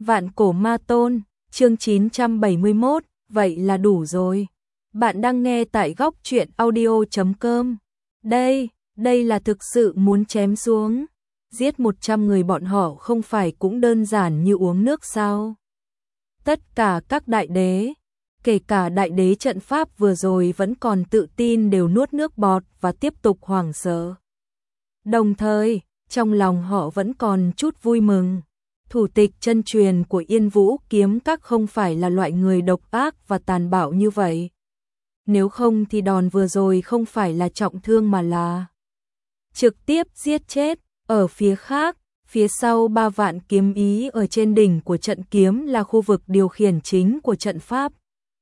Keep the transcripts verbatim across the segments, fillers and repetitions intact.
Vạn cổ ma tôn, chương chín trăm bảy mươi mốt, vậy là đủ rồi. Bạn đang nghe tại góc truyện audio chấm com. Đây, đây là thực sự muốn chém xuống. Giết một trăm người bọn họ không phải cũng đơn giản như uống nước sao? Tất cả các đại đế, kể cả đại đế trận pháp vừa rồi vẫn còn tự tin đều nuốt nước bọt và tiếp tục hoảng sợ. Đồng thời, trong lòng họ vẫn còn chút vui mừng. Thủ tịch chân truyền của Yên Vũ kiếm các không phải là loại người độc ác và tàn bạo như vậy. Nếu không thì đòn vừa rồi không phải là trọng thương mà là trực tiếp giết chết. Ở phía khác, phía sau ba vạn kiếm ý ở trên đỉnh của trận kiếm là khu vực điều khiển chính của trận pháp.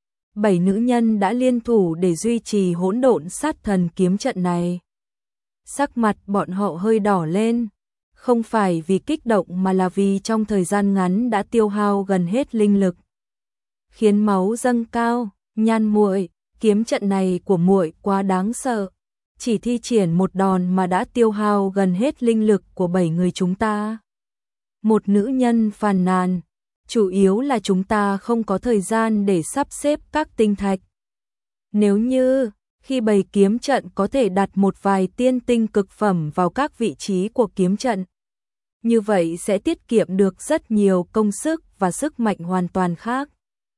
Bảy nữ nhân đã liên thủ để duy trì hỗn độn sát thần kiếm trận này. Sắc mặt bọn họ hơi đỏ lên, không phải vì kích động mà là vì trong thời gian ngắn đã tiêu hao gần hết linh lực, khiến máu dâng cao. Nhan muội, kiếm trận này của muội quá đáng sợ, chỉ thi triển một đòn mà đã tiêu hao gần hết linh lực của bảy người chúng ta. Một nữ nhân phàn nàn, chủ yếu là chúng ta không có thời gian để sắp xếp các tinh thạch. Nếu như khi bày kiếm trận có thể đặt một vài tiên tinh cực phẩm vào các vị trí của kiếm trận, như vậy sẽ tiết kiệm được rất nhiều công sức và sức mạnh hoàn toàn khác.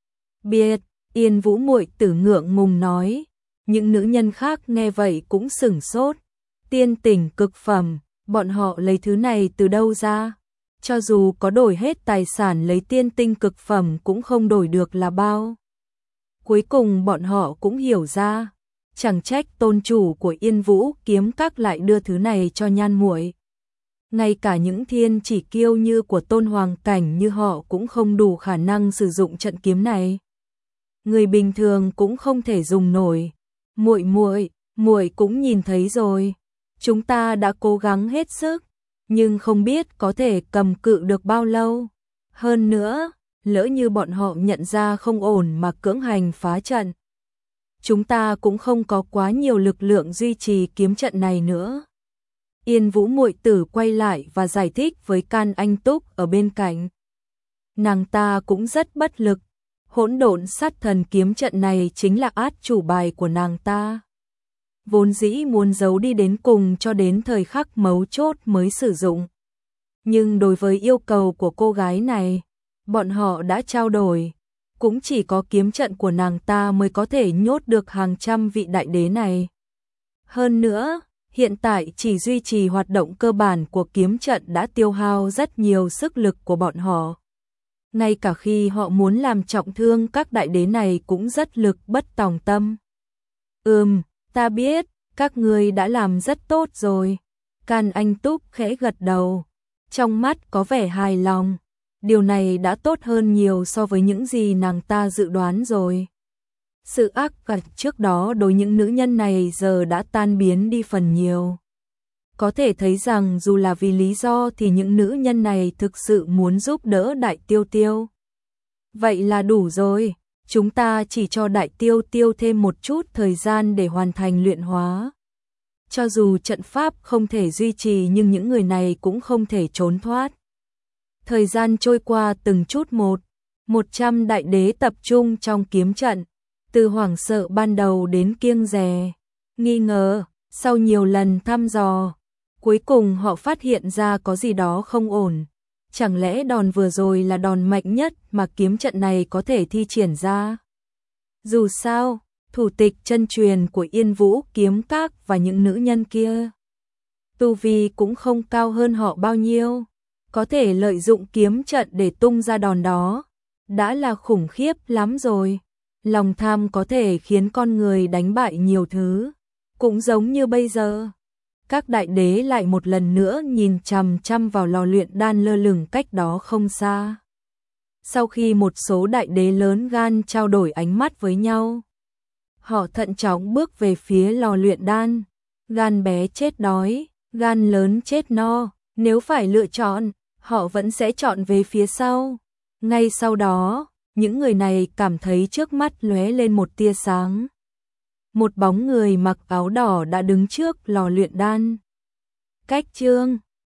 Biệt, Yên Vũ muội tử ngượng ngùng nói. Những nữ nhân khác nghe vậy cũng sửng sốt. Tiên tinh cực phẩm, bọn họ lấy thứ này từ đâu ra? Cho dù có đổi hết tài sản lấy tiên tinh cực phẩm cũng không đổi được là bao. Cuối cùng bọn họ cũng hiểu ra, chẳng trách tôn chủ của Yên Vũ kiếm các lại đưa thứ này cho Nhan muội. Ngay cả những thiên chỉ kiêu như của tôn hoàng cảnh như họ cũng không đủ khả năng sử dụng trận kiếm này. Người bình thường cũng không thể dùng nổi. Muội muội, muội cũng nhìn thấy rồi. Chúng ta đã cố gắng hết sức, nhưng không biết có thể cầm cự được bao lâu. Hơn nữa, lỡ như bọn họ nhận ra không ổn mà cưỡng hành phá trận, chúng ta cũng không có quá nhiều lực lượng duy trì kiếm trận này nữa. Yên Vũ muội tử quay lại và giải thích với Can Anh Túc ở bên cạnh. Nàng ta cũng rất bất lực. Hỗn độn sát thần kiếm trận này chính là át chủ bài của nàng ta. Vốn dĩ muốn giấu đi đến cùng cho đến thời khắc mấu chốt mới sử dụng. Nhưng đối với yêu cầu của cô gái này, bọn họ đã trao đổi. Cũng chỉ có kiếm trận của nàng ta mới có thể nhốt được hàng trăm vị đại đế này. Hơn nữa, hiện tại chỉ duy trì hoạt động cơ bản của kiếm trận đã tiêu hao rất nhiều sức lực của bọn họ. Ngay cả khi họ muốn làm trọng thương các đại đế này cũng rất lực bất tòng tâm. Ừm, ta biết, các ngươi đã làm rất tốt rồi. Can Anh Túc khẽ gật đầu, trong mắt có vẻ hài lòng. Điều này đã tốt hơn nhiều so với những gì nàng ta dự đoán rồi. Sự ác cảm trước đó đối những nữ nhân này giờ đã tan biến đi phần nhiều. Có thể thấy rằng dù là vì lý do thì những nữ nhân này thực sự muốn giúp đỡ Đại Tiêu Tiêu. Vậy là đủ rồi, chúng ta chỉ cho Đại Tiêu Tiêu thêm một chút thời gian để hoàn thành luyện hóa. Cho dù trận pháp không thể duy trì nhưng những người này cũng không thể trốn thoát. Thời gian trôi qua từng chút một, một trăm đại đế tập trung trong kiếm trận, từ hoảng sợ ban đầu đến kiêng dè, nghi ngờ, sau nhiều lần thăm dò. Cuối cùng họ phát hiện ra có gì đó không ổn. Chẳng lẽ đòn vừa rồi là đòn mạnh nhất mà kiếm trận này có thể thi triển ra? Dù sao, thủ tịch chân truyền của Yên Vũ kiếm các và những nữ nhân kia, tu vi cũng không cao hơn họ bao nhiêu. Có thể lợi dụng kiếm trận để tung ra đòn đó, đã là khủng khiếp lắm rồi. Lòng tham có thể khiến con người đánh bại nhiều thứ. Cũng giống như bây giờ. Các đại đế lại một lần nữa nhìn chằm chằm vào lò luyện đan lơ lửng cách đó không xa. Sau khi một số đại đế lớn gan trao đổi ánh mắt với nhau, họ thận trọng bước về phía lò luyện đan. Gan bé chết đói, gan lớn chết no, nếu phải lựa chọn, họ vẫn sẽ chọn về phía sau. Ngay sau đó, những người này cảm thấy trước mắt lóe lên một tia sáng. Một bóng người mặc áo đỏ đã đứng trước lò luyện đan. Cách chương